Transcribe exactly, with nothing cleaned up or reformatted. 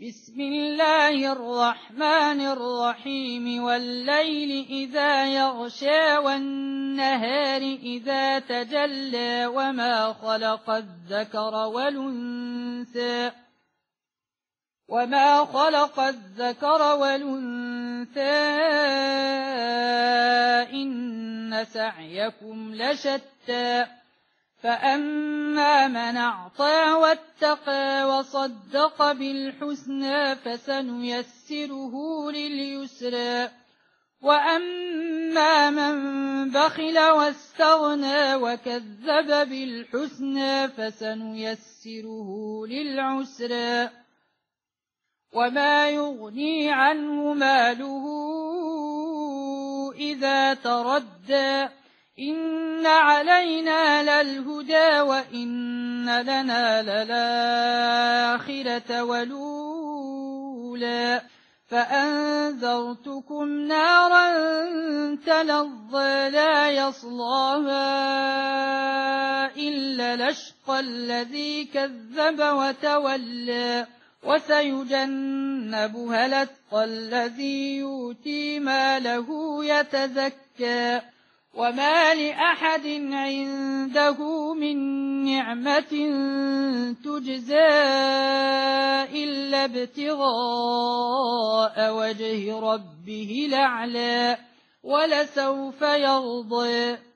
بسم الله الرحمن الرحيم والليل إذا يغشى والنهار إذا تجلى وما خلق الذكر والأنثى وما خلق الذكر والأنثى إن سعيكم لشتى فأما من أعطى واتقى وصدق بالحسنى فسنيسره لليسرى وأما من بخل واستغنى وكذب بالحسنى فسنيسره للعسرى وما يغني عنه ماله إذا تردى إن علينا للهدى وإن لنا للآخرة والأولى فأنذرتكم نارا تلظى لا يصلاها إلا الأشقى الذي كذب وتولى وسيجنبها الأتقى الذي يؤتي ماله يتزكى وما لأحد عنده من نعمة تجزى إلا ابتغاء وجه ربه الأعلى ولسوف يرضى.